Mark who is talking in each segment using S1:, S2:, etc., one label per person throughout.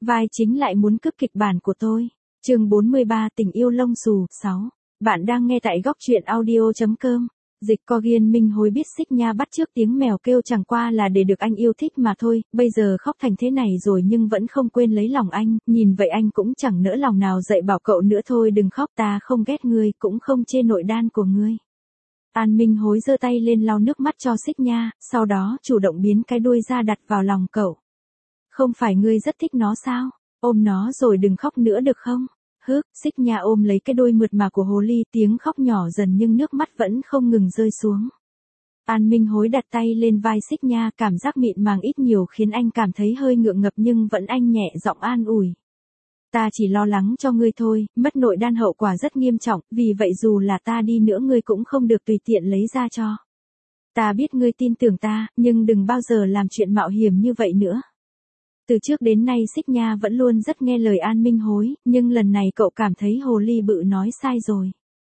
S1: vai chính lại muốn cướp kịch bản của tôi. Chương 43 tình yêu lông xù, 6. Bạn đang nghe tại góc truyện audio.com. Dịch Cogian Minh Hối biết Xích Nha bắt chước tiếng mèo kêu chẳng qua là để được anh yêu thích mà thôi, bây giờ khóc thành thế này rồi nhưng vẫn không quên lấy lòng anh, nhìn vậy anh cũng chẳng nỡ lòng nào dạy bảo cậu nữa thôi đừng khóc ta không ghét ngươi cũng không chê nội đan của ngươi. An Minh Hối giơ tay lên lau nước mắt cho Xích Nha, sau đó chủ động biến cái đuôi ra đặt vào lòng cậu. Không phải ngươi rất thích nó sao? Ôm nó rồi đừng khóc nữa được không? Xích Nha ôm lấy cái đuôi mượt mà của hồ ly, tiếng khóc nhỏ dần nhưng nước mắt vẫn không ngừng rơi xuống. An Minh Hối đặt tay lên vai Xích Nha, cảm giác mịn màng ít nhiều khiến anh cảm thấy hơi ngượng ngập nhưng vẫn anh nhẹ giọng an ủi. Ta chỉ lo lắng cho ngươi thôi, mất nội đan hậu quả rất nghiêm trọng, vì vậy dù là ta đi nữa ngươi cũng không được tùy tiện lấy ra cho. Ta biết ngươi tin tưởng ta, nhưng đừng bao giờ làm chuyện mạo hiểm như vậy nữa. Từ trước đến nay Xích Nha vẫn luôn rất nghe lời An Minh Hối, nhưng lần này cậu cảm thấy hồ ly bự nói sai rồi.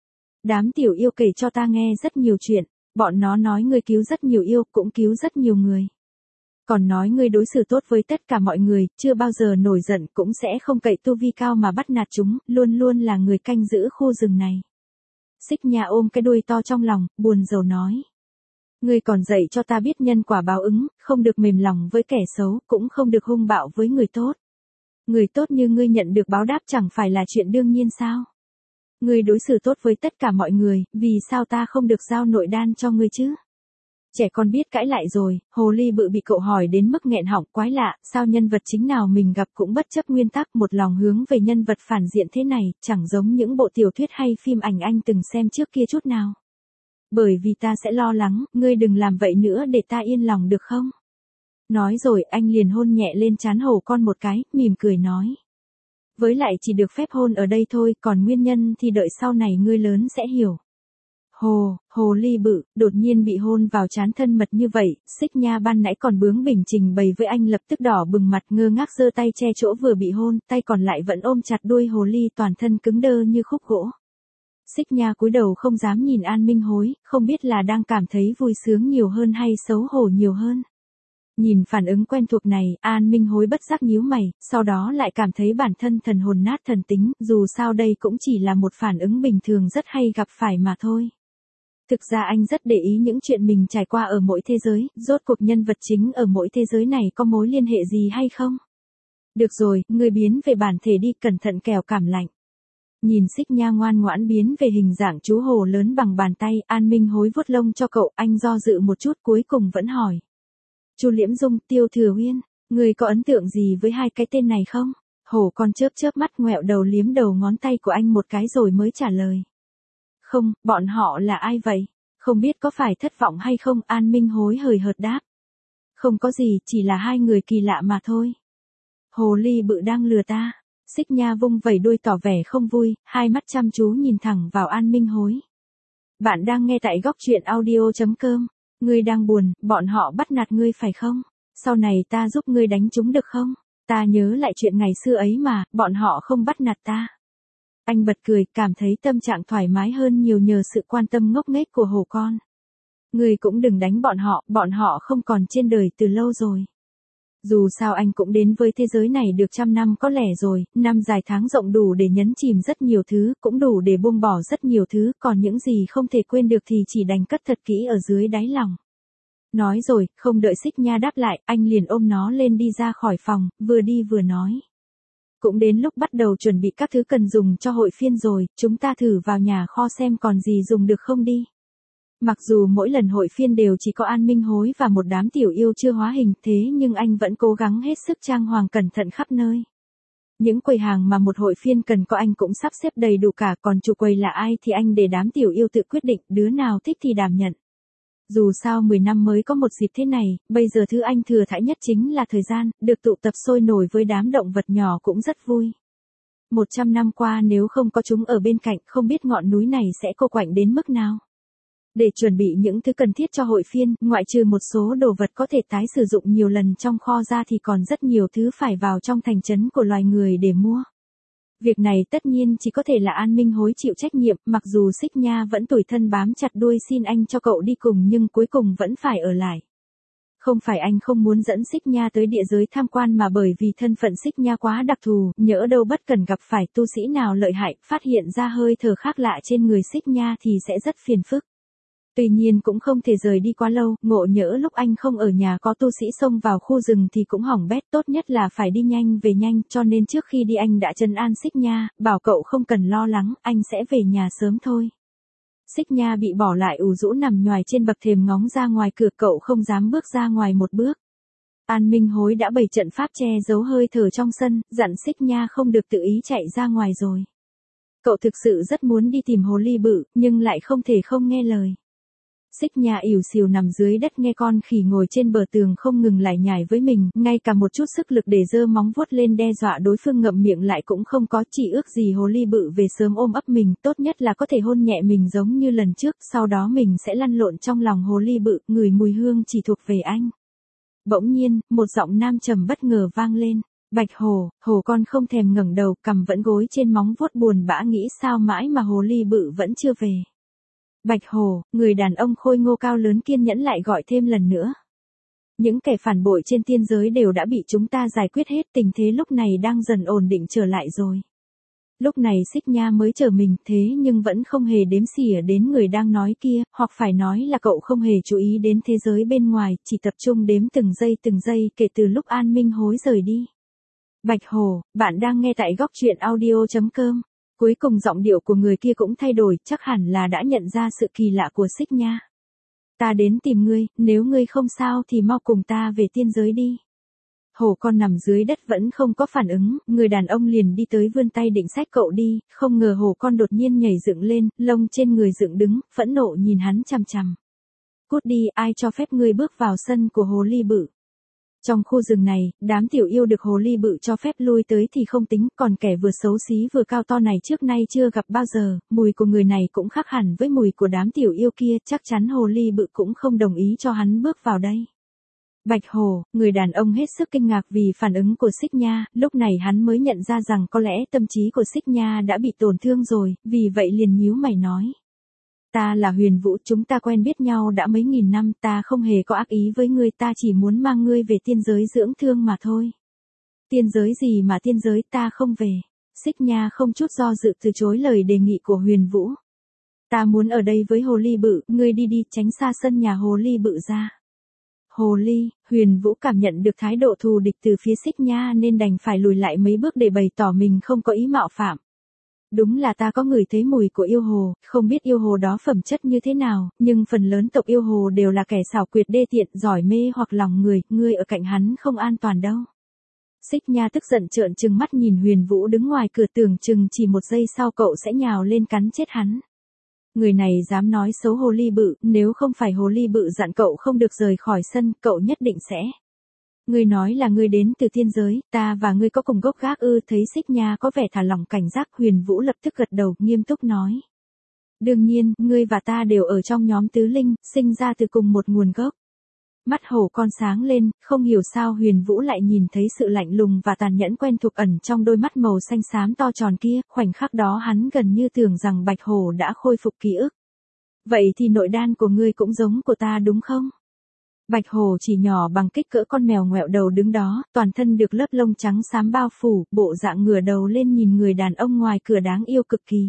S1: Đám tiểu yêu kể cho ta nghe rất nhiều chuyện, bọn nó nói ngươi cứu rất nhiều yêu, cũng cứu rất nhiều người. Còn nói ngươi đối xử tốt với tất cả mọi người, chưa bao giờ nổi giận cũng sẽ không cậy tu vi cao mà bắt nạt chúng, luôn luôn là người canh giữ khu rừng này. Xích Nha ôm cái đuôi to trong lòng, buồn rầu nói. Ngươi còn dạy cho ta biết nhân quả báo ứng, không được mềm lòng với kẻ xấu, cũng không được hung bạo với người tốt. Người tốt như ngươi nhận được báo đáp chẳng phải là chuyện đương nhiên sao? Ngươi đối xử tốt với tất cả mọi người, vì sao ta không được giao nội đan cho ngươi chứ? Trẻ con biết cãi lại rồi, hồ ly bự bị cậu hỏi đến mức nghẹn họng quái lạ, sao nhân vật chính nào mình gặp cũng bất chấp nguyên tắc một lòng hướng về nhân vật phản diện thế này, chẳng giống những bộ tiểu thuyết hay phim ảnh anh từng xem trước kia chút nào. Bởi vì ta sẽ lo lắng, ngươi đừng làm vậy nữa để ta yên lòng được không? Nói rồi anh liền hôn nhẹ lên trán hổ con một cái, mỉm cười nói. Với lại chỉ được phép hôn ở đây thôi, còn nguyên nhân thì đợi sau này ngươi lớn sẽ hiểu. Hồ ly bự, đột nhiên bị hôn vào trán thân mật như vậy, Xích Nha ban nãy còn bướng bỉnh trình bày với anh lập tức đỏ bừng mặt ngơ ngác giơ tay che chỗ vừa bị hôn, tay còn lại vẫn ôm chặt đuôi hồ ly toàn thân cứng đơ như khúc gỗ. Xích Nha cúi đầu không dám nhìn An Minh Hối, không biết là đang cảm thấy vui sướng nhiều hơn hay xấu hổ nhiều hơn. Nhìn phản ứng quen thuộc này, An Minh Hối bất giác nhíu mày, sau đó lại cảm thấy bản thân thần hồn nát thần tính, dù sao đây cũng chỉ là một phản ứng bình thường rất hay gặp phải mà thôi. Thực ra anh rất để ý những chuyện mình trải qua ở mỗi thế giới, rốt cuộc nhân vật chính ở mỗi thế giới này có mối liên hệ gì hay không? Được rồi, ngươi biến về bản thể đi, cẩn thận kẻo cảm lạnh. Nhìn Xích Nha ngoan ngoãn biến về hình dạng chú hổ lớn bằng bàn tay, An Minh Hối vuốt lông cho cậu, anh do dự một chút cuối cùng vẫn hỏi. Chu Liễm Dung, Tiêu Thừa Uyên, người có ấn tượng gì với hai cái tên này không? Hổ con chớp mắt ngoẹo đầu liếm đầu ngón tay của anh một cái rồi mới trả lời. Không, bọn họ là ai vậy? Không biết có phải thất vọng hay không? An Minh Hối hời hợt đáp. Không có gì, chỉ là hai người kỳ lạ mà thôi. Hồ ly bự đang lừa ta. Xích Nha vung vẩy đuôi tỏ vẻ không vui, hai mắt chăm chú nhìn thẳng vào An Minh Hối. Bạn đang nghe tại góc truyện audio.com. Ngươi đang buồn, bọn họ bắt nạt ngươi phải không? Sau này ta giúp ngươi đánh chúng được không? Ta nhớ lại chuyện ngày xưa ấy mà, bọn họ không bắt nạt ta. Anh bật cười, cảm thấy tâm trạng thoải mái hơn nhiều nhờ sự quan tâm ngốc nghếch của hổ con. Ngươi cũng đừng đánh bọn họ không còn trên đời từ lâu rồi. Dù sao anh cũng đến với thế giới này được 100 năm có lẽ rồi, năm dài tháng rộng đủ để nhấn chìm rất nhiều thứ, cũng đủ để buông bỏ rất nhiều thứ, còn những gì không thể quên được thì chỉ đành cất thật kỹ ở dưới đáy lòng. Nói rồi, không đợi Xích Nha đáp lại, anh liền ôm nó lên đi ra khỏi phòng, vừa đi vừa nói. Cũng đến lúc bắt đầu chuẩn bị các thứ cần dùng cho hội phiên rồi, chúng ta thử vào nhà kho xem còn gì dùng được không đi. Mặc dù mỗi lần hội phiên đều chỉ có An Minh Hối và một đám tiểu yêu chưa hóa hình, thế nhưng anh vẫn cố gắng hết sức trang hoàng cẩn thận khắp nơi. Những quầy hàng mà một hội phiên cần có anh cũng sắp xếp đầy đủ cả, còn chủ quầy là ai thì anh để đám tiểu yêu tự quyết định, đứa nào thích thì đảm nhận. Dù sao 10 năm mới có một dịp thế này, bây giờ thứ anh thừa thãi nhất chính là thời gian, được tụ tập sôi nổi với đám động vật nhỏ cũng rất vui. 100 năm qua nếu không có chúng ở bên cạnh, không biết ngọn núi này sẽ cô quạnh đến mức nào. Để chuẩn bị những thứ cần thiết cho hội phiên, ngoại trừ một số đồ vật có thể tái sử dụng nhiều lần trong kho ra thì còn rất nhiều thứ phải vào trong thành trấn của loài người để mua. Việc này tất nhiên chỉ có thể là An Minh Hối chịu trách nhiệm, mặc dù Xích Nha vẫn tủi thân bám chặt đuôi xin anh cho cậu đi cùng nhưng cuối cùng vẫn phải ở lại. Không phải anh không muốn dẫn Xích Nha tới địa giới tham quan mà bởi vì thân phận Xích Nha quá đặc thù, nhỡ đâu bất cần gặp phải tu sĩ nào lợi hại, phát hiện ra hơi thở khác lạ trên người Xích Nha thì sẽ rất phiền phức. Tuy nhiên cũng không thể rời đi quá lâu, ngộ nhỡ lúc anh không ở nhà có tu sĩ xông vào khu rừng thì cũng hỏng bét, tốt nhất là phải đi nhanh về nhanh, cho nên trước khi đi anh đã trấn an Xích Nha, bảo cậu không cần lo lắng, anh sẽ về nhà sớm thôi. Xích Nha bị bỏ lại ủ rũ nằm nhoài trên bậc thềm ngóng ra ngoài cửa, cậu không dám bước ra ngoài một bước. An Minh Hối đã bày trận pháp che giấu hơi thở trong sân, dặn Xích Nha không được tự ý chạy ra ngoài rồi. Cậu thực sự rất muốn đi tìm hồ ly bự, nhưng lại không thể không nghe lời. Xích Nha ỉu xìu nằm dưới đất nghe con khỉ ngồi trên bờ tường không ngừng lải nhải với mình, ngay cả một chút sức lực để giơ móng vuốt lên đe dọa đối phương ngậm miệng lại cũng không có, chỉ ước gì hồ ly bự về sớm ôm ấp mình, tốt nhất là có thể hôn nhẹ mình giống như lần trước, sau đó mình sẽ lăn lộn trong lòng hồ ly bự, ngửi mùi hương chỉ thuộc về anh. Bỗng nhiên, một giọng nam trầm bất ngờ vang lên. Bạch Hồ, hồ con không thèm ngẩng đầu, cằm vẫn gối trên móng vuốt buồn bã nghĩ sao mãi mà hồ ly bự vẫn chưa về. Bạch Hồ, người đàn ông khôi ngô cao lớn kiên nhẫn lại gọi thêm lần nữa. Những kẻ phản bội trên tiên giới đều đã bị chúng ta giải quyết hết, tình thế lúc này đang dần ổn định trở lại rồi. Lúc này Xích Nha mới trở mình, thế nhưng vẫn không hề đếm xỉa đến người đang nói kia, hoặc phải nói là cậu không hề chú ý đến thế giới bên ngoài, chỉ tập trung đếm từng giây kể từ lúc An Minh Hối rời đi. Bạch Hồ, bạn đang nghe tại góc truyện audio.com. Cuối cùng giọng điệu của người kia cũng thay đổi, chắc hẳn là đã nhận ra sự kỳ lạ của Xích Nha. Ta đến tìm ngươi, nếu ngươi không sao thì mau cùng ta về tiên giới đi. Hồ con nằm dưới đất vẫn không có phản ứng, người đàn ông liền đi tới vươn tay định xách cậu đi, không ngờ hồ con đột nhiên nhảy dựng lên, lông trên người dựng đứng, phẫn nộ nhìn hắn chằm chằm. Cút đi, ai cho phép ngươi bước vào sân của hồ ly bự. Trong khu rừng này, đám tiểu yêu được hồ ly bự cho phép lui tới thì không tính, còn kẻ vừa xấu xí vừa cao to này trước nay chưa gặp bao giờ, mùi của người này cũng khác hẳn với mùi của đám tiểu yêu kia, chắc chắn hồ ly bự cũng không đồng ý cho hắn bước vào đây. Bạch Hồ, người đàn ông hết sức kinh ngạc vì phản ứng của Xích Nha, lúc này hắn mới nhận ra rằng có lẽ tâm trí của Xích Nha đã bị tổn thương rồi, vì vậy liền nhíu mày nói. Ta là Huyền Vũ, chúng ta quen biết nhau đã mấy nghìn năm, ta không hề có ác ý với ngươi, ta chỉ muốn mang ngươi về tiên giới dưỡng thương mà thôi. Tiên giới gì mà tiên giới, ta không về. Xích Nha không chút do dự từ chối lời đề nghị của Huyền Vũ. Ta muốn ở đây với hồ ly bự, ngươi đi đi, tránh xa sân nhà hồ ly bự ra. Hồ ly, Huyền Vũ cảm nhận được thái độ thù địch từ phía Xích Nha nên đành phải lùi lại mấy bước để bày tỏ mình không có ý mạo phạm. Đúng là ta có ngửi thấy mùi của yêu hồ, không biết yêu hồ đó phẩm chất như thế nào, nhưng phần lớn tộc yêu hồ đều là kẻ xảo quyệt đê tiện, giỏi mê hoặc lòng người, ngươi ở cạnh hắn không an toàn đâu. Xích Nha tức giận trợn trừng mắt nhìn Huyền Vũ đứng ngoài cửa, tưởng chừng chỉ một giây sau cậu sẽ nhào lên cắn chết hắn. Người này dám nói xấu hồ ly bự, nếu không phải hồ ly bự dặn cậu không được rời khỏi sân, cậu nhất định sẽ. Ngươi nói là ngươi đến từ tiên giới, ta và ngươi có cùng gốc gác ư? Thấy Xích Nha có vẻ thả lỏng cảnh giác, Huyền Vũ lập tức gật đầu, nghiêm túc nói. Đương nhiên, ngươi và ta đều ở trong nhóm tứ linh, sinh ra từ cùng một nguồn gốc. Mắt hổ con sáng lên, không hiểu sao Huyền Vũ lại nhìn thấy sự lạnh lùng và tàn nhẫn quen thuộc ẩn trong đôi mắt màu xanh xám to tròn kia, khoảnh khắc đó hắn gần như tưởng rằng Bạch Hổ đã khôi phục ký ức. Vậy thì nội đan của ngươi cũng giống của ta đúng không? Bạch Hổ chỉ nhỏ bằng kích cỡ con mèo ngoẹo đầu đứng đó, toàn thân được lớp lông trắng xám bao phủ, bộ dạng ngửa đầu lên nhìn người đàn ông ngoài cửa đáng yêu cực kỳ.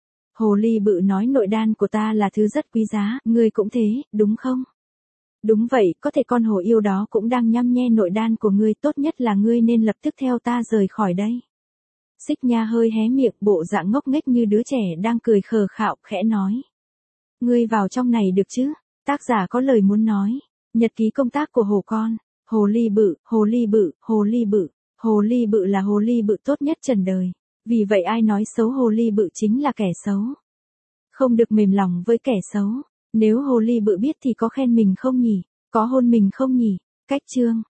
S1: Hồ ly bự nói nội đan của ta là thứ rất quý giá, ngươi cũng thế, đúng không? Đúng vậy, có thể con hổ yêu đó cũng đang nhăm nhe nội đan của ngươi, tốt nhất là ngươi nên lập tức theo ta rời khỏi đây. Xích Nha hơi hé miệng, bộ dạng ngốc nghếch như đứa trẻ đang cười khờ khạo, khẽ nói. Ngươi vào trong này được chứ? Tác giả có lời muốn nói. Nhật ký công tác của hồ con. Hồ ly bự, hồ ly bự, hồ ly bự. Hồ ly bự là hồ ly bự tốt nhất trần đời. Vì vậy ai nói xấu hồ ly bự chính là kẻ xấu. Không được mềm lòng với kẻ xấu. Nếu hồ ly bự biết thì có khen mình không nhỉ? Có hôn mình không nhỉ? Cách chương.